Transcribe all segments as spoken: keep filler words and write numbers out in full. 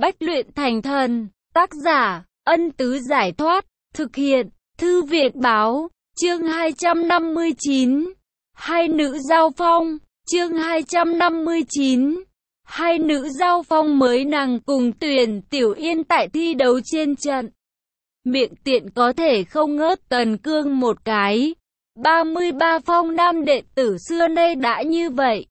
bách luyện thành thần. Tác giả, Ân Tứ Giải Thoát. Thực hiện, Thư Viện Báo. Chương hai trăm năm mươi chín. Hai nữ giao phong. Chương hai trăm năm mươi chín. Hai nữ giao phong mới nàng cùng Tuyền Tiểu Yên tại thi đấu trên trận. Miệng tiện có thể không ngớt Tần Cương một cái. ba mươi ba phong nam đệ tử xưa nay đã như vậy.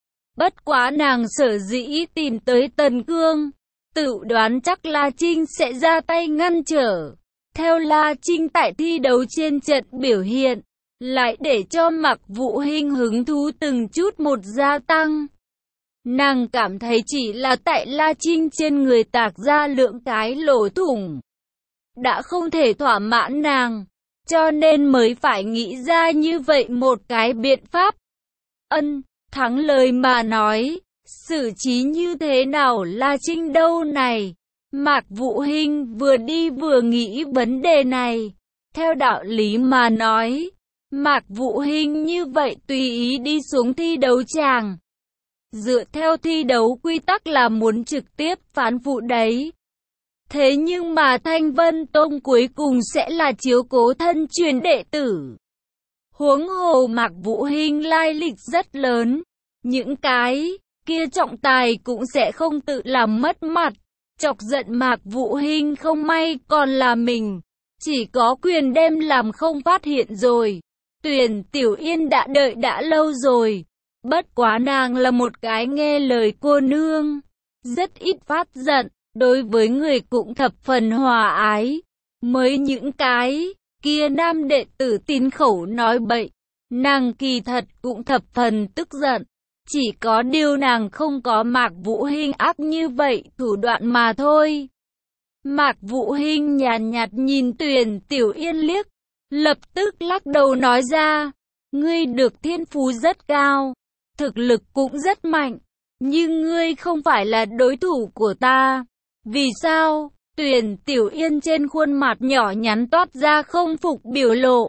Bất quá nàng sở dĩ tìm tới Tần Cương, tự đoán chắc La Trinh sẽ ra tay ngăn trở. Theo La Trinh tại thi đấu trên trận biểu hiện, lại để cho Mạc Vũ Hinh hứng thú từng chút một gia tăng. Nàng cảm thấy chỉ là tại La Trinh trên người tạc ra lượng cái lỗ thủng đã không thể thỏa mãn nàng, cho nên mới phải nghĩ ra như vậy một cái biện pháp. Ân, thắng lời mà nói, xử trí như thế nào La Trinh đâu này? Mạc Vũ Hinh vừa đi vừa nghĩ vấn đề này. Theo đạo lý mà nói, Mạc Vũ Hinh như vậy tùy ý đi xuống thi đấu tràng. Dựa theo thi đấu quy tắc là muốn trực tiếp phán phụ đấy. Thế nhưng mà Thanh Vân Tông cuối cùng sẽ là chiếu cố thân truyền đệ tử. Huống hồ Mạc Vũ Hinh lai lịch rất lớn. Những cái kia trọng tài cũng sẽ không tự làm mất mặt. Chọc giận Mạc Vũ Hinh không may còn là mình. Chỉ có quyền đem làm không phát hiện rồi. Tuyền Tiểu Yên đã đợi đã lâu rồi. Bất quá nàng là một cái nghe lời cô nương. Rất ít phát giận. Đối với người cũng thập phần hòa ái. Mới những cái kia nam đệ tử tín khẩu nói bậy, nàng kỳ thật cũng thập phần tức giận. Chỉ có điều nàng không có Mạc Vũ Hinh ác như vậy thủ đoạn mà thôi. Mạc Vũ Hinh nhàn nhạt, nhạt nhìn Tuyền Tiểu Yên liếc, lập tức lắc đầu nói ra, ngươi được thiên phú rất cao, thực lực cũng rất mạnh, nhưng ngươi không phải là đối thủ của ta. Vì sao? Tuyền Tiểu Yên trên khuôn mặt nhỏ nhắn toát ra không phục biểu lộ.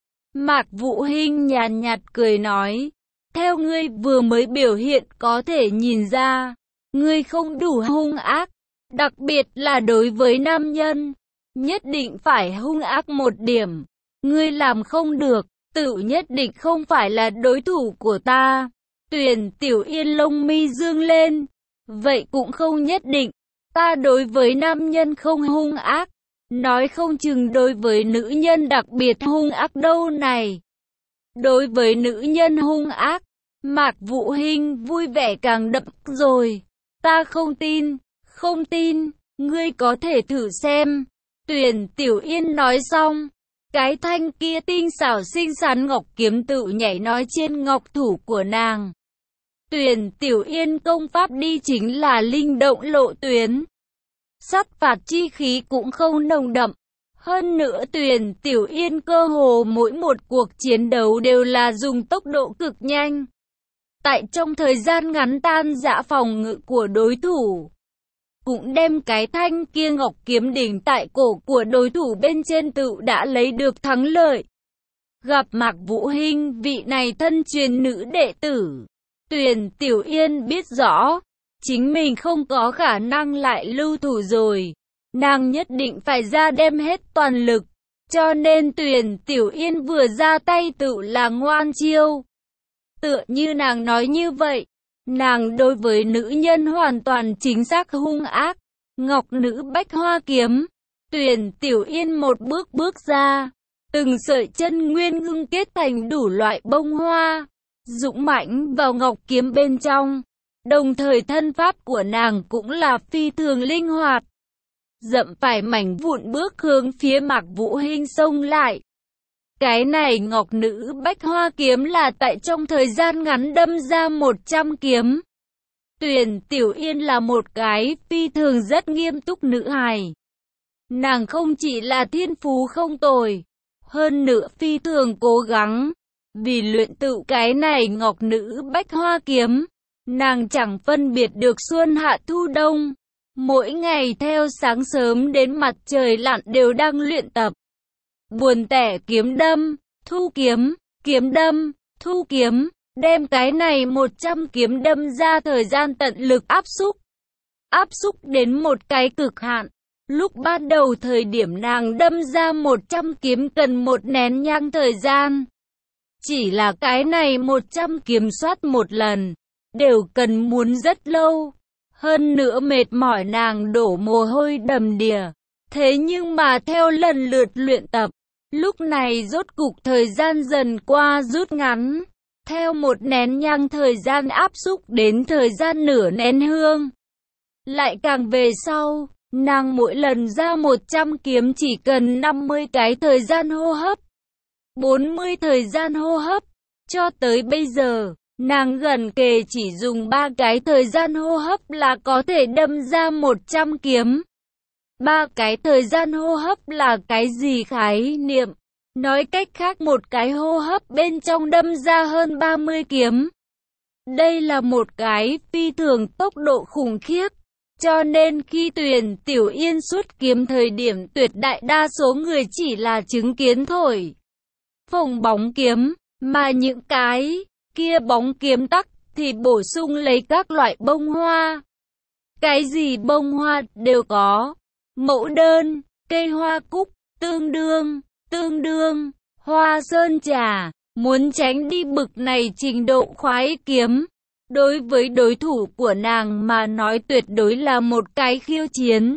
Mạc Vũ Hinh nhàn nhạt cười nói, theo ngươi vừa mới biểu hiện có thể nhìn ra, ngươi không đủ hung ác, đặc biệt là đối với nam nhân, nhất định phải hung ác một điểm. Ngươi làm không được, tự nhất định không phải là đối thủ của ta. Tuyền Tiểu Yên lông mi dương lên, vậy cũng không nhất định. Ta đối với nam nhân không hung ác, nói không chừng đối với nữ nhân đặc biệt hung ác đâu này. Đối với nữ nhân hung ác, Mạc Vũ Hinh vui vẻ càng đậm rồi. Ta không tin, không tin, ngươi có thể thử xem. Tuyền Tiểu Yên nói xong, cái thanh kia tinh xảo xinh xắn ngọc kiếm tự nhảy nói trên ngọc thủ của nàng. Tuyền Tiểu Yên công pháp đi chính là linh động lộ tuyến. Sát phạt chi khí cũng không nồng đậm. Hơn nữa Tuyền Tiểu Yên cơ hồ mỗi một cuộc chiến đấu đều là dùng tốc độ cực nhanh. Tại trong thời gian ngắn tan rã phòng ngự của đối thủ. Cũng đem cái thanh kia ngọc kiếm đỉnh tại cổ của đối thủ bên trên tự đã lấy được thắng lợi. Gặp Mạc Vũ Hinh vị này thân truyền nữ đệ tử. Tuyền Tiểu Yên biết rõ, chính mình không có khả năng lại lưu thủ rồi. Nàng nhất định phải ra đem hết toàn lực. Cho nên Tuyền Tiểu Yên vừa ra tay tự là ngoan chiêu. Tựa như nàng nói như vậy, nàng đối với nữ nhân hoàn toàn chính xác hung ác. Ngọc nữ bách hoa kiếm. Tuyền Tiểu Yên một bước bước ra. Từng sợi chân nguyên ngưng kết thành đủ loại bông hoa. Dũng mãnh vào ngọc kiếm bên trong. Đồng thời thân pháp của nàng cũng là phi thường linh hoạt. Dậm phải mảnh vụn bước hướng phía Mạc Vũ Hinh xông lại. Cái này ngọc nữ bách hoa kiếm là tại trong thời gian ngắn đâm ra một trăm kiếm. Tuyền Tiểu Yên là một cái phi thường rất nghiêm túc nữ hài. Nàng không chỉ là thiên phú không tồi, hơn nữa phi thường cố gắng. Vì luyện tự cái này ngọc nữ bách hoa kiếm, nàng chẳng phân biệt được xuân hạ thu đông. Mỗi ngày theo sáng sớm đến mặt trời lặn đều đang luyện tập. Buồn tẻ kiếm đâm, thu kiếm, kiếm đâm, thu kiếm, đem cái này một trăm kiếm đâm ra thời gian tận lực áp xúc. áp xúc đến một cái cực hạn. Lúc ban đầu thời điểm nàng đâm ra một trăm kiếm cần một nén nhang thời gian. Chỉ là cái này một trăm kiếm soát một lần, đều cần muốn rất lâu. Hơn nữa mệt mỏi nàng đổ mồ hôi đầm đìa. Thế nhưng mà theo lần lượt luyện tập, lúc này rốt cục thời gian dần qua rút ngắn. Theo một nén nhang thời gian áp xúc đến thời gian nửa nén hương. Lại càng về sau, nàng mỗi lần ra một trăm kiếm chỉ cần năm mươi cái thời gian hô hấp, bốn mươi thời gian hô hấp. Cho tới bây giờ, nàng gần kề chỉ dùng ba cái thời gian hô hấp là có thể đâm ra một trăm kiếm. Ba cái thời gian hô hấp là cái gì khái niệm? Nói cách khác một cái hô hấp bên trong đâm ra hơn ba mươi kiếm. Đây là một cái phi thường tốc độ khủng khiếp. Cho nên khi Tuyền Tiểu Yên xuất kiếm thời điểm tuyệt đại đa số người chỉ là chứng kiến thổi phồng bóng kiếm, mà những cái kia bóng kiếm tắc thì bổ sung lấy các loại bông hoa. Cái gì bông hoa đều có, mẫu đơn, cây hoa cúc, tương đương, tương đương, hoa sơn trà, muốn tránh đi bực này trình độ khoái kiếm. Đối với đối thủ của nàng mà nói tuyệt đối là một cái khiêu chiến.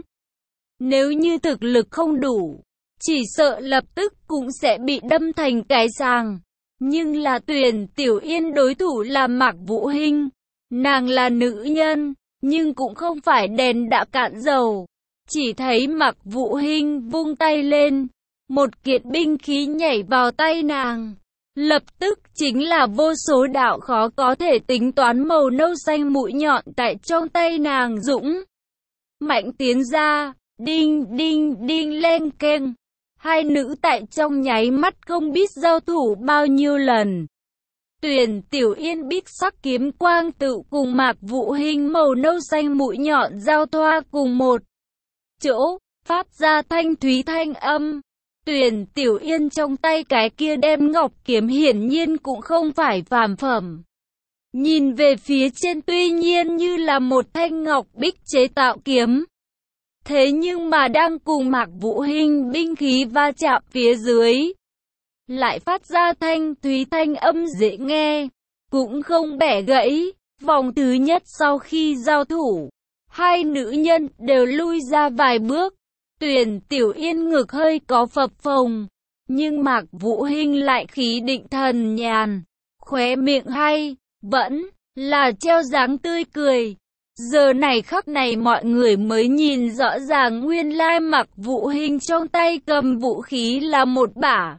Nếu như thực lực không đủ, chỉ sợ lập tức cũng sẽ bị đâm thành cái sàng. Nhưng là Tuyền Tiểu Yên đối thủ là Mạc Vũ Hinh. Nàng là nữ nhân, nhưng cũng không phải đèn đã cạn dầu. Chỉ thấy Mạc Vũ Hinh vung tay lên, một kiện binh khí nhảy vào tay nàng. Lập tức chính là vô số đạo khó có thể tính toán màu nâu xanh mũi nhọn tại trong tay nàng dũng mạnh tiến ra, đinh đinh đinh len keng. Hai nữ tại trong nháy mắt không biết giao thủ bao nhiêu lần. Tuyền Tiểu Yên biết sắc kiếm quang tự cùng Mạc Vũ Hinh màu nâu xanh mũi nhọn giao thoa cùng một chỗ, phát ra thanh thúy thanh âm. Tuyền Tiểu Yên trong tay cái kia đem ngọc kiếm hiển nhiên cũng không phải phàm phẩm. Nhìn về phía trên tuy nhiên như là một thanh ngọc bích chế tạo kiếm. Thế nhưng mà đang cùng Mạc Vũ Hinh binh khí va chạm phía dưới, lại phát ra thanh thúy thanh âm dễ nghe, cũng không bẻ gãy. Vòng thứ nhất sau khi giao thủ, hai nữ nhân đều lui ra vài bước. Tuyền Tiểu Yên ngực hơi có phập phồng, nhưng Mạc Vũ Hinh lại khí định thần nhàn, khóe miệng hay, vẫn là treo dáng tươi cười. Giờ này khắc này mọi người mới nhìn rõ ràng nguyên lai Mạc Vũ Hinh trong tay cầm vũ khí là một bả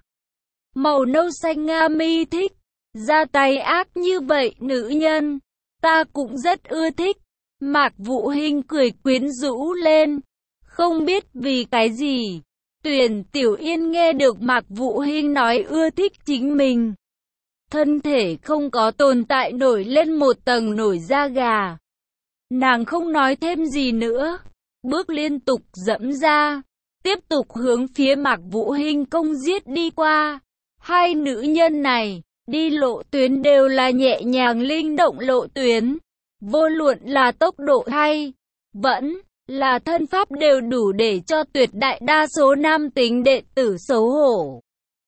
màu nâu xanh nga mi thích. Ra tay ác như vậy nữ nhân, ta cũng rất ưa thích. Mạc Vũ Hinh cười quyến rũ lên. Không biết vì cái gì, Tuyền Tiểu Yên nghe được Mạc Vũ Hinh nói ưa thích chính mình. Thân thể không có tồn tại nổi lên một tầng nổi da gà. Nàng không nói thêm gì nữa, bước liên tục dẫm ra, tiếp tục hướng phía Mạc Vũ Hinh công giết đi qua. Hai nữ nhân này, đi lộ tuyến đều là nhẹ nhàng linh động lộ tuyến. Vô luận là tốc độ hay, vẫn là thân pháp đều đủ để cho tuyệt đại đa số nam tính đệ tử xấu hổ.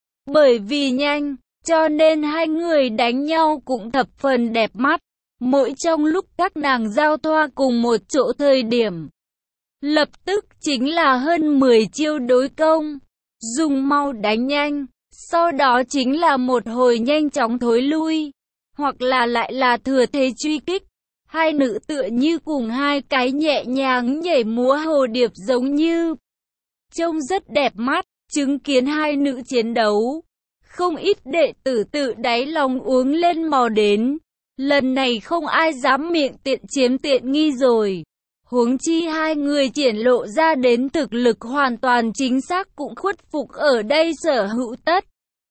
Bởi vì nhanh, cho nên hai người đánh nhau cũng thập phần đẹp mắt. Mỗi trong lúc các nàng giao thoa cùng một chỗ thời điểm, lập tức chính là hơn mười chiêu đối công, dùng mau đánh nhanh, sau đó chính là một hồi nhanh chóng thối lui, hoặc là lại là thừa thế truy kích. Hai nữ tựa như cùng hai cái nhẹ nhàng nhảy múa hồ điệp giống như. Trông rất đẹp mắt, chứng kiến hai nữ chiến đấu. Không ít đệ tử tự đáy lòng uống lên mò đến. Lần này không ai dám miệng tiện chiếm tiện nghi rồi. Huống chi hai người triển lộ ra đến thực lực hoàn toàn chính xác cũng khuất phục ở đây sở hữu tất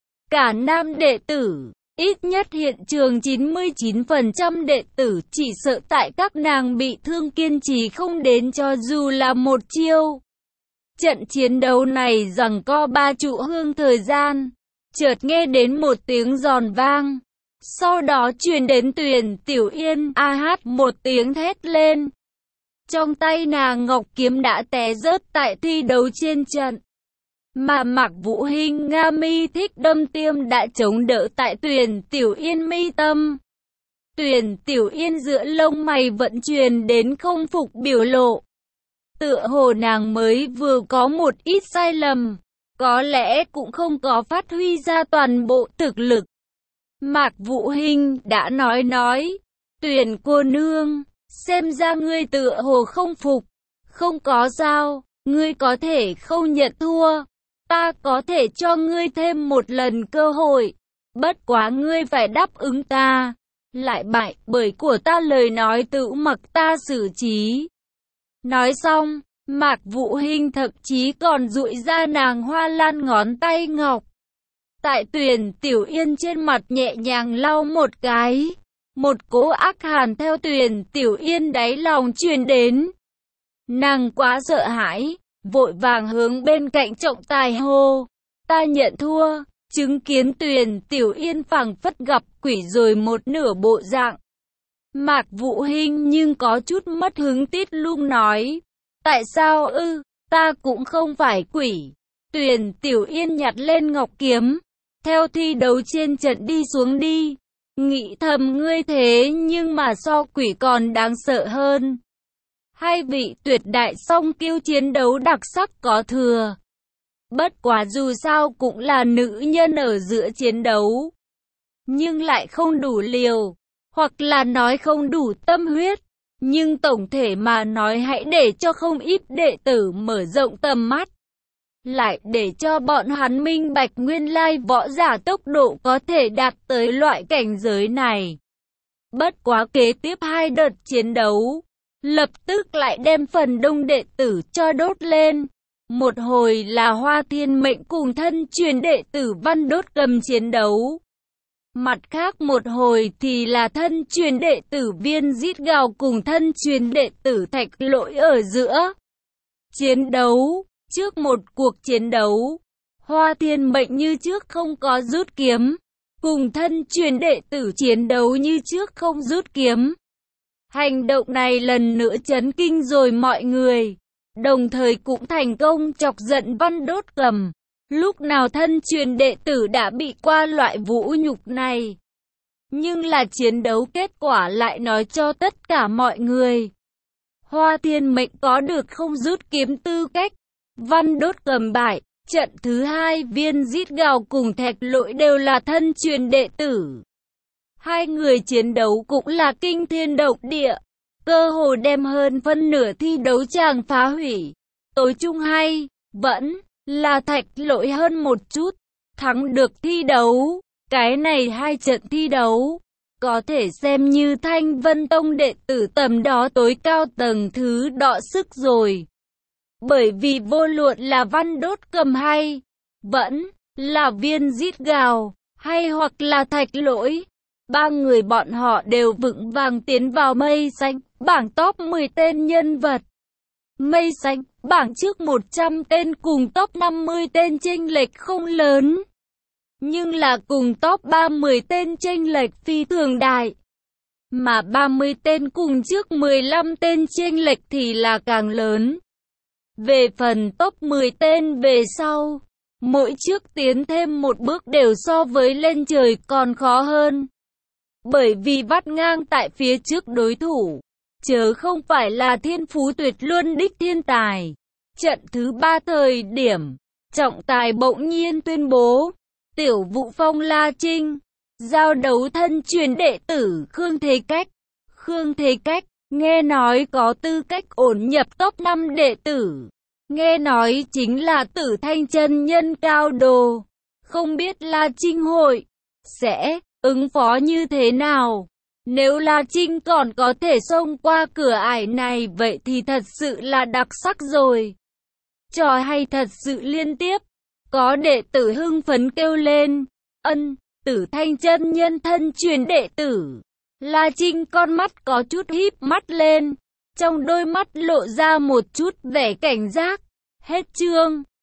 cả nam đệ tử. Ít nhất hiện trường chín mươi chín phần trăm đệ tử chỉ sợ tại các nàng bị thương kiên trì không đến cho dù là một chiêu. Trận chiến đấu này giằng co ba trụ hương thời gian, chợt nghe đến một tiếng giòn vang. Sau đó truyền đến Tuyền Tiểu Yên a hát một tiếng thét lên. Trong tay nàng ngọc kiếm đã té rớt tại thi đấu trên trận. Mà Mạc Vũ Hinh Nga mi thích đâm tiêm đã chống đỡ tại Tuyền Tiểu Yên mi tâm. Tuyền Tiểu Yên giữa lông mày vẫn truyền đến không phục biểu lộ. Tựa hồ nàng mới vừa có một ít sai lầm, có lẽ cũng không có phát huy ra toàn bộ thực lực. Mạc Vũ Hinh đã nói nói, Tuyền cô nương, xem ra ngươi tựa hồ không phục, không có sao, ngươi có thể không nhận thua, ta có thể cho ngươi thêm một lần cơ hội, bất quá ngươi phải đáp ứng ta, lại bại bởi của ta lời nói tự mặc ta xử trí. Nói xong, Mạc Vũ Hinh thậm chí còn duỗi ra nàng hoa lan ngón tay ngọc. Tại Tuyền Tiểu Yên trên mặt nhẹ nhàng lau một cái. Một cỗ ác hàn theo Tuyền Tiểu Yên đáy lòng truyền đến. Nàng quá sợ hãi, vội vàng hướng bên cạnh trọng tài hô. Ta nhận thua, chứng kiến Tuyền Tiểu Yên phảng phất gặp quỷ rồi một nửa bộ dạng. Mạc Vũ Hinh nhưng có chút mất hứng tít lung nói. Tại sao ư, ta cũng không phải quỷ. Tuyền Tiểu Yên nhặt lên ngọc kiếm, theo thi đấu trên trận đi xuống đi. Nghĩ thầm ngươi thế nhưng mà so quỷ còn đáng sợ hơn. Hai vị tuyệt đại song kiêu chiến đấu đặc sắc có thừa. Bất quá dù sao cũng là nữ nhân ở giữa chiến đấu. Nhưng lại không đủ liều, hoặc là nói không đủ tâm huyết. Nhưng tổng thể mà nói hãy để cho không ít đệ tử mở rộng tầm mắt. Lại để cho bọn hắn minh bạch nguyên lai võ giả tốc độ có thể đạt tới loại cảnh giới này. Bất quá kế tiếp hai đợt chiến đấu, lập tức lại đem phần đông đệ tử cho đốt lên. Một hồi là Hoa Thiên Mệnh cùng thân truyền đệ tử Văn Đốt Cầm chiến đấu. Mặt khác một hồi thì là thân truyền đệ tử Viên Giết Gào cùng thân truyền đệ tử Thạch Lỗi ở giữa. Chiến đấu, trước một cuộc chiến đấu, Hoa Thiên Mệnh như trước không có rút kiếm, cùng thân truyền đệ tử chiến đấu như trước không rút kiếm. Hành động này lần nữa chấn kinh rồi mọi người, đồng thời cũng thành công chọc giận Văn Đốt Cầm. Lúc nào thân truyền đệ tử đã bị qua loại vũ nhục này. Nhưng là chiến đấu kết quả lại nói cho tất cả mọi người. Hoa Thiên Mệnh có được không rút kiếm tư cách. Văn Đốt Cầm bại. Trận thứ hai Viên Giết Gào cùng Thạch Lỗi đều là thân truyền đệ tử. Hai người chiến đấu cũng là kinh thiên động địa. Cơ hồ đem hơn phân nửa thi đấu tràng phá hủy. Tối chung hay, vẫn là Thạch Lỗi hơn một chút, thắng được thi đấu. Cái này hai trận thi đấu, có thể xem như Thanh Vân Tông đệ tử tầm đó tối cao tầng thứ đọ sức rồi. Bởi vì vô luận là Văn Đốt Cầm hay, vẫn là Viên Giết Gào, hay hoặc là Thạch Lỗi, ba người bọn họ đều vững vàng tiến vào mây xanh, bảng top mười tên nhân vật. Mây xanh, bảng trước một trăm tên cùng top năm mươi tên chênh lệch không lớn. Nhưng là cùng top ba mươi tên chênh lệch phi thường đại. Mà ba mươi tên cùng trước mười lăm tên chênh lệch thì là càng lớn. Về phần top mười tên về sau, mỗi trước tiến thêm một bước đều so với lên trời còn khó hơn. Bởi vì vắt ngang tại phía trước đối thủ, chớ không phải là thiên phú tuyệt luân đích thiên tài. Trận thứ ba thời điểm, trọng tài bỗng nhiên tuyên bố, Tiểu Vũ Phong La Trinh, giao đấu thân truyền đệ tử Khương Thế Cách. Khương Thế Cách, nghe nói có tư cách ổn nhập top năm đệ tử. Nghe nói chính là Tử Thanh chân nhân cao đồ. Không biết La Trinh hội sẽ ứng phó như thế nào? Nếu La Trinh còn có thể xông qua cửa ải này vậy thì thật sự là đặc sắc rồi. Trò hay thật sự liên tiếp. Có đệ tử hưng phấn kêu lên, ân, Tử Thanh chân nhân thân truyền đệ tử. La Trinh con mắt có chút híp mắt lên, trong đôi mắt lộ ra một chút vẻ cảnh giác. Hết chương.